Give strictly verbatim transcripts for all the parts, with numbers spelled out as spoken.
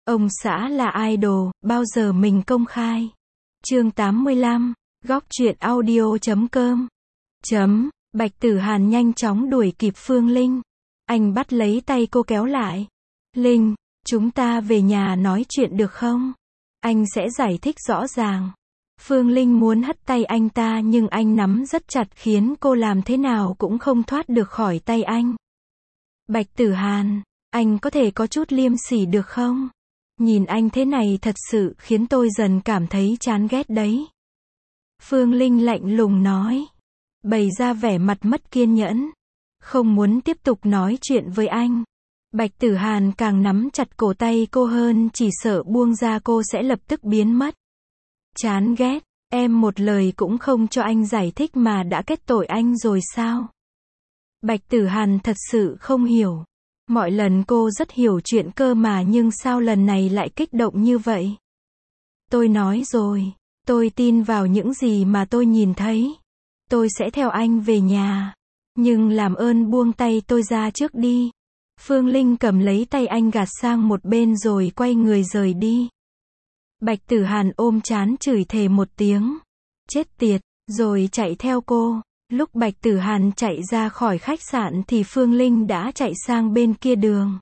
Ông xã là idol, bao giờ mình công khai. Chương tám mươi lăm, góc truyện audio chấm com. Chấm, Bạch Tử Hàn nhanh chóng đuổi kịp Phương Linh. Anh bắt lấy tay cô kéo lại. Linh, chúng ta về nhà nói chuyện được không? Anh sẽ giải thích rõ ràng. Phương Linh muốn hất tay anh ta nhưng anh nắm rất chặt khiến cô làm thế nào cũng không thoát được khỏi tay anh. Bạch Tử Hàn, anh có thể có chút liêm sỉ được không? Nhìn anh thế này thật sự khiến tôi dần cảm thấy chán ghét đấy. Phương Linh lạnh lùng nói. Bày ra vẻ mặt mất kiên nhẫn. Không muốn tiếp tục nói chuyện với anh. Bạch Tử Hàn càng nắm chặt cổ tay cô hơn, chỉ sợ buông ra cô sẽ lập tức biến mất. Chán ghét, em một lời cũng không cho anh giải thích mà đã kết tội anh rồi sao? Bạch Tử Hàn thật sự không hiểu. Mọi lần cô rất hiểu chuyện cơ mà, nhưng sao lần này lại kích động như vậy? Tôi nói rồi, tôi tin vào những gì mà tôi nhìn thấy. Tôi sẽ theo anh về nhà. Nhưng làm ơn buông tay tôi ra trước đi. Phương Linh cầm lấy tay anh gạt sang một bên rồi quay người rời đi. Bạch Tử Hàn ôm trán chửi thề một tiếng. Chết tiệt, rồi chạy theo cô. Lúc Bạch Tử Hàn chạy ra khỏi khách sạn thì Phương Linh đã chạy sang bên kia đường.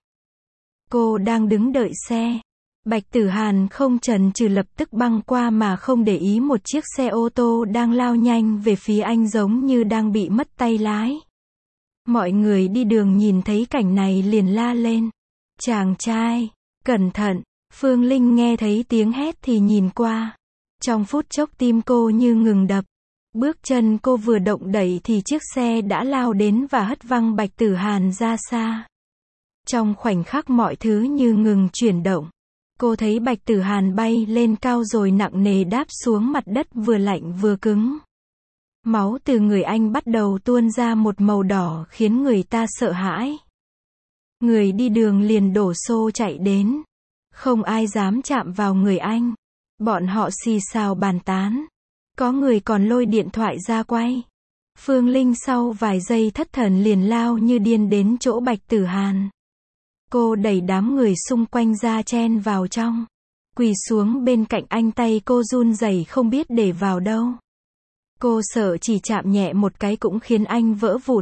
Cô đang đứng đợi xe. Bạch Tử Hàn không chần chừ lập tức băng qua mà không để ý một chiếc xe ô tô đang lao nhanh về phía anh giống như đang bị mất tay lái. Mọi người đi đường nhìn thấy cảnh này liền la lên. Chàng trai, cẩn thận. Phương Linh nghe thấy tiếng hét thì nhìn qua. Trong phút chốc tim cô như ngừng đập. Bước chân cô vừa động đẩy thì chiếc xe đã lao đến và hất văng Bạch Tử Hàn ra xa. Trong khoảnh khắc mọi thứ như ngừng chuyển động. Cô thấy Bạch Tử Hàn bay lên cao rồi nặng nề đáp xuống mặt đất vừa lạnh vừa cứng. Máu từ người anh bắt đầu tuôn ra một màu đỏ khiến người ta sợ hãi. Người đi đường liền đổ xô chạy đến. Không ai dám chạm vào người anh. Bọn họ xì xào bàn tán. Có người còn lôi điện thoại ra quay. Phương Linh sau vài giây thất thần liền lao như điên đến chỗ Bạch Tử Hàn. Cô đẩy đám người xung quanh ra chen vào trong. Quỳ xuống bên cạnh anh, tay cô run rẩy không biết để vào đâu. Cô sợ chỉ chạm nhẹ một cái cũng khiến anh vỡ vụn.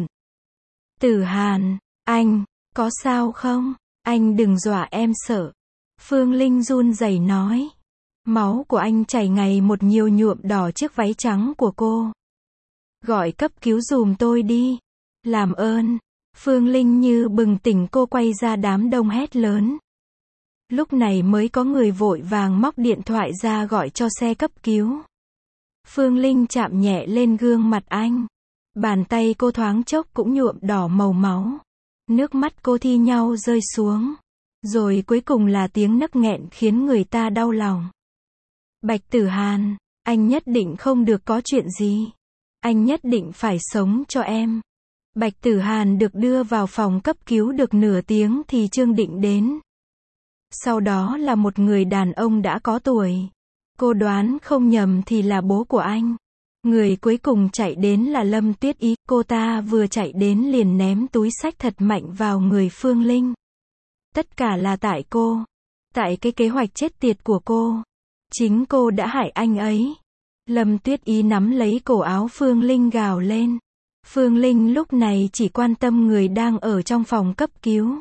Tử Hàn, anh, có sao không? Anh đừng dọa em sợ. Phương Linh run rẩy nói. Máu của anh chảy ngày một nhiều nhuộm đỏ chiếc váy trắng của cô. Gọi cấp cứu giùm tôi đi. Làm ơn. Phương Linh như bừng tỉnh, cô quay ra đám đông hét lớn. Lúc này mới có người vội vàng móc điện thoại ra gọi cho xe cấp cứu. Phương Linh chạm nhẹ lên gương mặt anh. Bàn tay cô thoáng chốc cũng nhuộm đỏ màu máu. Nước mắt cô thi nhau rơi xuống. Rồi cuối cùng là tiếng nấc nghẹn khiến người ta đau lòng. Bạch Tử Hàn, anh nhất định không được có chuyện gì. Anh nhất định phải sống cho em. Bạch Tử Hàn được đưa vào phòng cấp cứu được nửa tiếng thì Trương Định đến. Sau đó là một người đàn ông đã có tuổi. Cô đoán không nhầm thì là bố của anh. Người cuối cùng chạy đến là Lâm Tuyết Ý. Cô ta vừa chạy đến liền ném túi xách thật mạnh vào người Phương Linh. Tất cả là tại cô. Tại cái kế hoạch chết tiệt của cô. Chính cô đã hại anh ấy. Lâm Tuyết Ý nắm lấy cổ áo Phương Linh gào lên. Phương Linh lúc này chỉ quan tâm người đang ở trong phòng cấp cứu.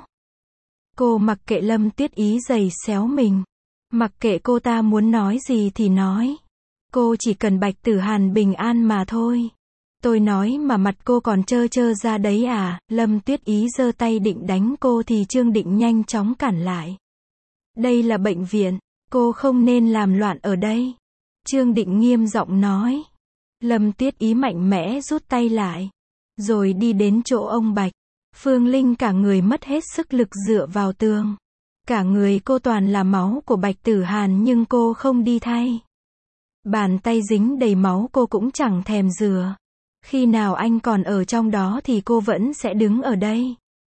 Cô mặc kệ Lâm Tuyết Ý giày xéo mình. Mặc kệ cô ta muốn nói gì thì nói. Cô chỉ cần Bạch Tử Hàn bình an mà thôi. Tôi nói mà mặt cô còn trơ trơ ra đấy à? Lâm Tuyết Ý giơ tay định đánh cô thì Trương Định nhanh chóng cản lại. Đây là bệnh viện. Cô không nên làm loạn ở đây. Trương Định nghiêm giọng nói. Lâm Tuyết Ý mạnh mẽ rút tay lại. Rồi đi đến chỗ ông Bạch. Phương Linh cả người mất hết sức lực dựa vào tường. Cả người cô toàn là máu của Bạch Tử Hàn nhưng cô không đi thay. Bàn tay dính đầy máu cô cũng chẳng thèm rửa. Khi nào anh còn ở trong đó thì cô vẫn sẽ đứng ở đây.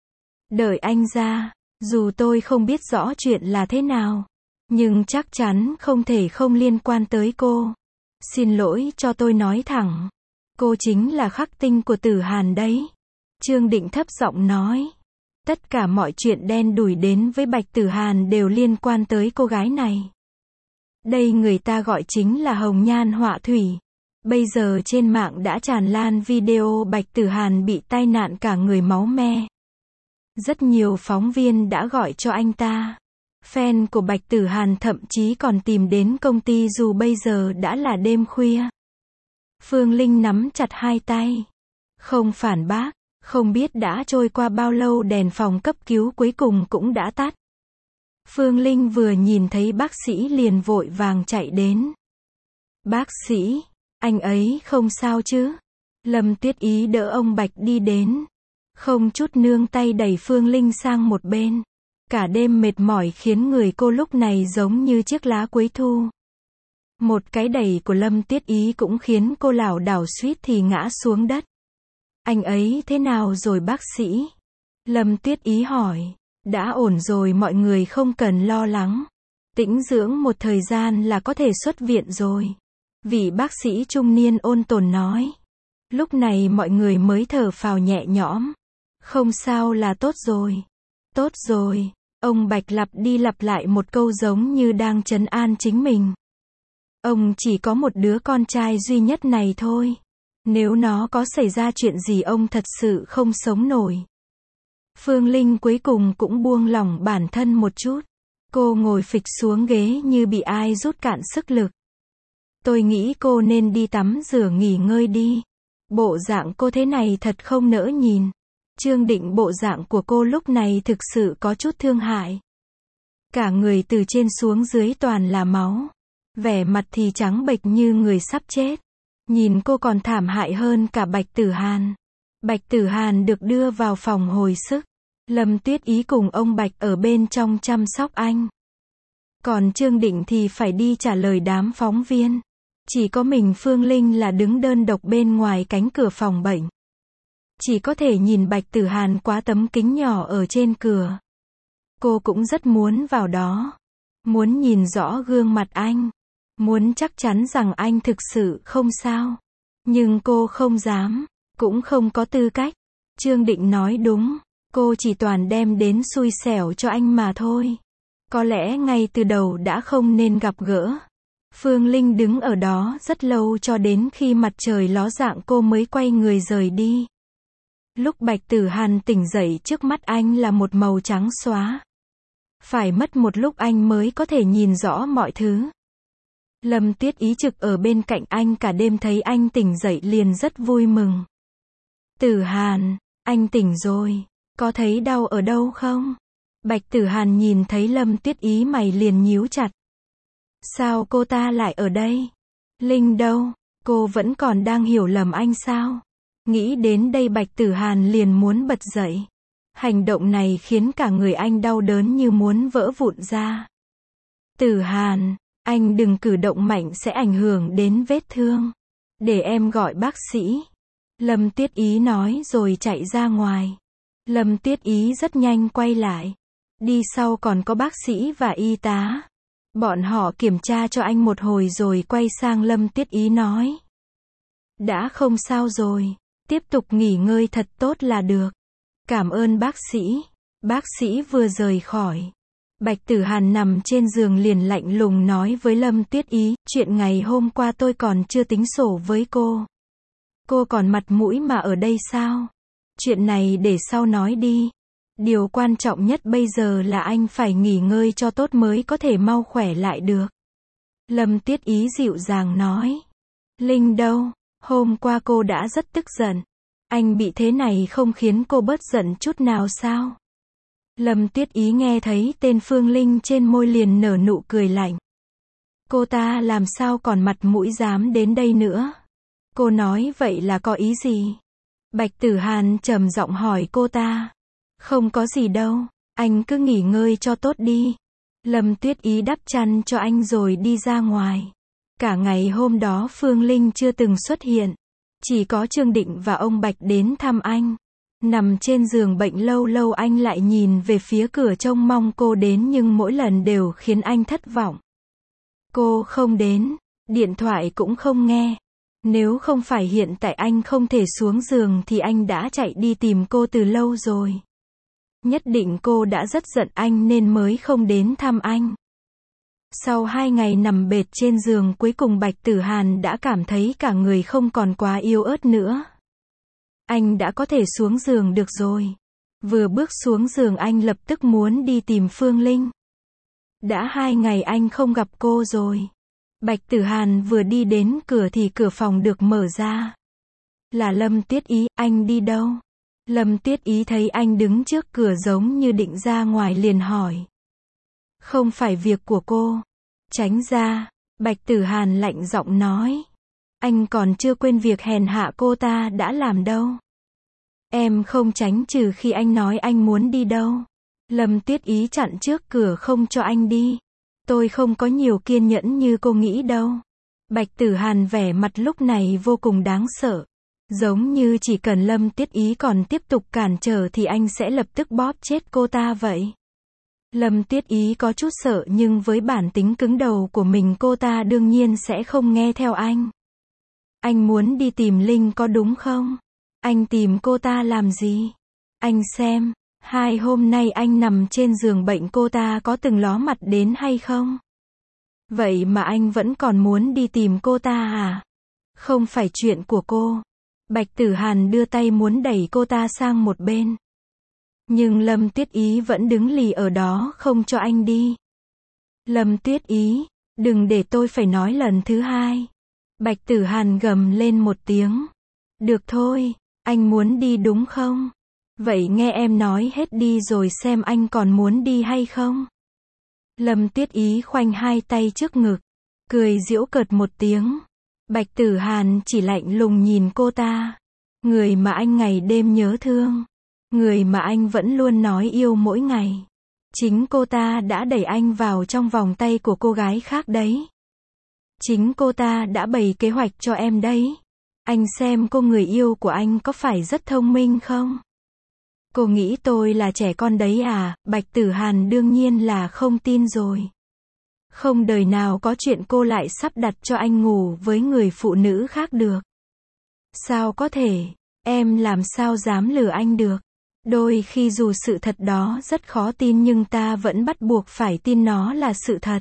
Đợi anh ra. Dù tôi không biết rõ chuyện là thế nào. Nhưng chắc chắn không thể không liên quan tới cô. Xin lỗi cho tôi nói thẳng. Cô chính là khắc tinh của Tử Hàn đấy. Trương Định thấp giọng nói. Tất cả mọi chuyện đen đủi đến với Bạch Tử Hàn đều liên quan tới cô gái này. Đây người ta gọi chính là hồng nhan họa thủy. Bây giờ trên mạng đã tràn lan video Bạch Tử Hàn bị tai nạn cả người máu me. Rất nhiều phóng viên đã gọi cho anh ta. Fan của Bạch Tử Hàn thậm chí còn tìm đến công ty dù bây giờ đã là đêm khuya. Phương Linh nắm chặt hai tay. Không phản bác, không biết đã trôi qua bao lâu đèn phòng cấp cứu cuối cùng cũng đã tắt. Phương Linh vừa nhìn thấy bác sĩ liền vội vàng chạy đến. Bác sĩ, anh ấy không sao chứ? Lâm Tuyết Ý đỡ ông Bạch đi đến. Không chút nương tay đẩy Phương Linh sang một bên. Cả đêm mệt mỏi khiến người cô lúc này giống như chiếc lá cuối thu. Một cái đẩy của Lâm Tuyết Ý cũng khiến cô lảo đảo suýt thì ngã xuống đất. Anh ấy thế nào rồi bác sĩ? Lâm Tuyết Ý hỏi. Đã ổn rồi, mọi người không cần lo lắng. Tĩnh dưỡng một thời gian là có thể xuất viện rồi. Vị bác sĩ trung niên ôn tồn nói. Lúc này mọi người mới thở phào nhẹ nhõm. Không sao là tốt rồi. Tốt rồi. Ông Bạch lặp đi lặp lại một câu giống như đang trấn an chính mình. Ông chỉ có một đứa con trai duy nhất này thôi. Nếu nó có xảy ra chuyện gì ông thật sự không sống nổi. Phương Linh cuối cùng cũng buông lỏng bản thân một chút. Cô ngồi phịch xuống ghế như bị ai rút cạn sức lực. Tôi nghĩ cô nên đi tắm rửa nghỉ ngơi đi. Bộ dạng cô thế này thật không nỡ nhìn. Trương Định bộ dạng của cô lúc này thực sự có chút thương hại. Cả người từ trên xuống dưới toàn là máu. Vẻ mặt thì trắng bệch như người sắp chết. Nhìn cô còn thảm hại hơn cả Bạch Tử Hàn. Bạch Tử Hàn được đưa vào phòng hồi sức. Lâm Tuyết Ý cùng ông Bạch ở bên trong chăm sóc anh. Còn Trương Định thì phải đi trả lời đám phóng viên. Chỉ có mình Phương Linh là đứng đơn độc bên ngoài cánh cửa phòng bệnh. Chỉ có thể nhìn Bạch Tử Hàn qua tấm kính nhỏ ở trên cửa. Cô cũng rất muốn vào đó. Muốn nhìn rõ gương mặt anh. Muốn chắc chắn rằng anh thực sự không sao. Nhưng cô không dám. Cũng không có tư cách. Trương Định nói đúng. Cô chỉ toàn đem đến xui xẻo cho anh mà thôi. Có lẽ ngay từ đầu đã không nên gặp gỡ. Phương Linh đứng ở đó rất lâu cho đến khi mặt trời ló dạng cô mới quay người rời đi. Lúc Bạch Tử Hàn tỉnh dậy trước mắt anh là một màu trắng xóa. Phải mất một lúc anh mới có thể nhìn rõ mọi thứ. Lâm Tuyết Ý trực ở bên cạnh anh cả đêm thấy anh tỉnh dậy liền rất vui mừng. Tử Hàn, anh tỉnh rồi. Có thấy đau ở đâu không? Bạch Tử Hàn nhìn thấy Lâm Tuyết Ý mày liền nhíu chặt. Sao cô ta lại ở đây? Linh đâu? Cô vẫn còn đang hiểu lầm anh sao? Nghĩ đến đây Bạch Tử Hàn liền muốn bật dậy. Hành động này khiến cả người anh đau đớn như muốn vỡ vụn ra. Tử Hàn, anh đừng cử động mạnh sẽ ảnh hưởng đến vết thương. Để em gọi bác sĩ. Lâm Tuyết Ý nói rồi chạy ra ngoài. Lâm Tuyết Ý rất nhanh quay lại. Đi sau còn có bác sĩ và y tá. Bọn họ kiểm tra cho anh một hồi rồi quay sang Lâm Tuyết Ý nói. Đã không sao rồi. Tiếp tục nghỉ ngơi thật tốt là được. Cảm ơn bác sĩ. Bác sĩ vừa rời khỏi. Bạch Tử Hàn nằm trên giường liền lạnh lùng nói với Lâm Tuyết Ý. Chuyện ngày hôm qua tôi còn chưa tính sổ với cô. Cô còn mặt mũi mà ở đây sao? Chuyện này để sau nói đi. Điều quan trọng nhất bây giờ là anh phải nghỉ ngơi cho tốt mới có thể mau khỏe lại được. Lâm Tuyết Ý dịu dàng nói. Linh đâu? Hôm qua cô đã rất tức giận. Anh bị thế này không khiến cô bớt giận chút nào sao? Lâm Tuyết Ý nghe thấy tên Phương Linh trên môi liền nở nụ cười lạnh. Cô ta làm sao còn mặt mũi dám đến đây nữa? Cô nói vậy là có ý gì? Bạch Tử Hàn trầm giọng hỏi cô ta. Không có gì đâu, anh cứ nghỉ ngơi cho tốt đi. Lâm Tuyết Ý đắp chăn cho anh rồi đi ra ngoài. Cả ngày hôm đó Phương Linh chưa từng xuất hiện. Chỉ có Trương Định và ông Bạch đến thăm anh. Nằm trên giường bệnh lâu lâu anh lại nhìn về phía cửa trông mong cô đến nhưng mỗi lần đều khiến anh thất vọng. Cô không đến, điện thoại cũng không nghe. Nếu không phải hiện tại anh không thể xuống giường thì anh đã chạy đi tìm cô từ lâu rồi. Nhất định cô đã rất giận anh nên mới không đến thăm anh. Sau hai ngày nằm bệt trên giường, cuối cùng Bạch Tử Hàn đã cảm thấy cả người không còn quá yếu ớt nữa. Anh đã có thể xuống giường được rồi. Vừa bước xuống giường anh lập tức muốn đi tìm Phương Linh. Đã hai ngày anh không gặp cô rồi. Bạch Tử Hàn vừa đi đến cửa thì cửa phòng được mở ra. Là Lâm Tuyết Ý. Anh đi đâu? Lâm Tuyết Ý thấy anh đứng trước cửa giống như định ra ngoài liền hỏi. Không phải việc của cô. Tránh ra. Bạch Tử Hàn lạnh giọng nói. Anh còn chưa quên việc hèn hạ cô ta đã làm đâu. Em không tránh trừ khi anh nói anh muốn đi đâu. Lâm Tuyết Ý chặn trước cửa không cho anh đi. Tôi không có nhiều kiên nhẫn như cô nghĩ đâu. Bạch Tử Hàn vẻ mặt lúc này vô cùng đáng sợ. Giống như chỉ cần Lâm Tuyết Ý còn tiếp tục cản trở thì anh sẽ lập tức bóp chết cô ta vậy. Lâm Tuyết Ý có chút sợ nhưng với bản tính cứng đầu của mình cô ta đương nhiên sẽ không nghe theo anh. Anh muốn đi tìm Linh có đúng không? Anh tìm cô ta làm gì? Anh xem, hai hôm nay anh nằm trên giường bệnh cô ta có từng ló mặt đến hay không? Vậy mà anh vẫn còn muốn đi tìm cô ta à? Không phải chuyện của cô. Bạch Tử Hàn đưa tay muốn đẩy cô ta sang một bên. Nhưng Lâm Tuyết Ý vẫn đứng lì ở đó không cho anh đi. Lâm Tuyết Ý, đừng để tôi phải nói lần thứ hai. Bạch Tử Hàn gầm lên một tiếng. Được thôi, anh muốn đi đúng không? Vậy nghe em nói hết đi rồi xem anh còn muốn đi hay không? Lâm Tuyết Ý khoanh hai tay trước ngực, cười giễu cợt một tiếng. Bạch Tử Hàn chỉ lạnh lùng nhìn cô ta. Người mà anh ngày đêm nhớ thương. Người mà anh vẫn luôn nói yêu mỗi ngày. Chính cô ta đã đẩy anh vào trong vòng tay của cô gái khác đấy. Chính cô ta đã bày kế hoạch cho em đấy. Anh xem cô người yêu của anh có phải rất thông minh không? Cô nghĩ tôi là trẻ con đấy à? Bạch Tử Hàn đương nhiên là không tin rồi. Không đời nào có chuyện cô lại sắp đặt cho anh ngủ với người phụ nữ khác được. Sao có thể? Em làm sao dám lừa anh được? Đôi khi dù sự thật đó rất khó tin nhưng ta vẫn bắt buộc phải tin nó là sự thật.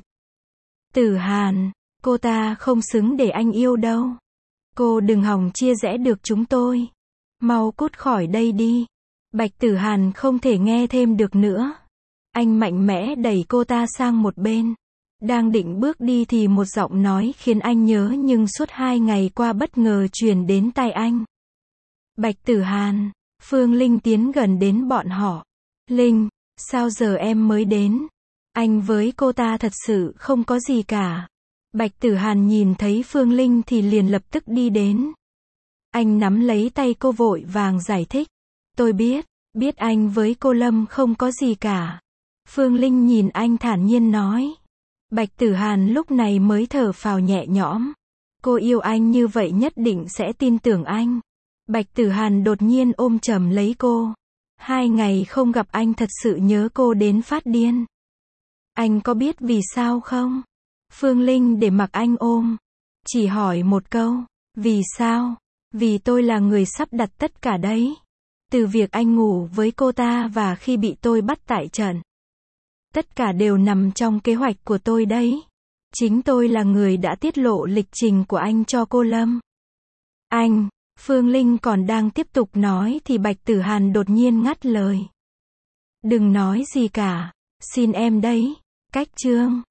Tử Hàn, cô ta không xứng để anh yêu đâu. Cô đừng hòng chia rẽ được chúng tôi. Mau cút khỏi đây đi. Bạch Tử Hàn không thể nghe thêm được nữa. Anh mạnh mẽ đẩy cô ta sang một bên. Đang định bước đi thì một giọng nói khiến anh nhớ nhưng suốt hai ngày qua bất ngờ truyền đến tai anh. Bạch Tử Hàn, Phương Linh tiến gần đến bọn họ. Linh, sao giờ em mới đến? Anh với cô ta thật sự không có gì cả. Bạch Tử Hàn nhìn thấy Phương Linh thì liền lập tức đi đến. Anh nắm lấy tay cô vội vàng giải thích. Tôi biết, biết anh với cô Lâm không có gì cả. Phương Linh nhìn anh thản nhiên nói. Bạch Tử Hàn lúc này mới thở phào nhẹ nhõm. Cô yêu anh như vậy nhất định sẽ tin tưởng anh. Bạch Tử Hàn đột nhiên ôm chầm lấy cô. Hai ngày không gặp anh thật sự nhớ cô đến phát điên. Anh có biết vì sao không? Phương Linh để mặc anh ôm. Chỉ hỏi một câu. Vì sao? Vì tôi là người sắp đặt tất cả đấy. Từ việc anh ngủ với cô ta và khi bị tôi bắt tại trận. Tất cả đều nằm trong kế hoạch của tôi đấy. Chính tôi là người đã tiết lộ lịch trình của anh cho cô Lâm. Anh, Phương Linh còn đang tiếp tục nói thì Bạch Tử Hàn đột nhiên ngắt lời. Đừng nói gì cả. Xin em đấy. Cách chương.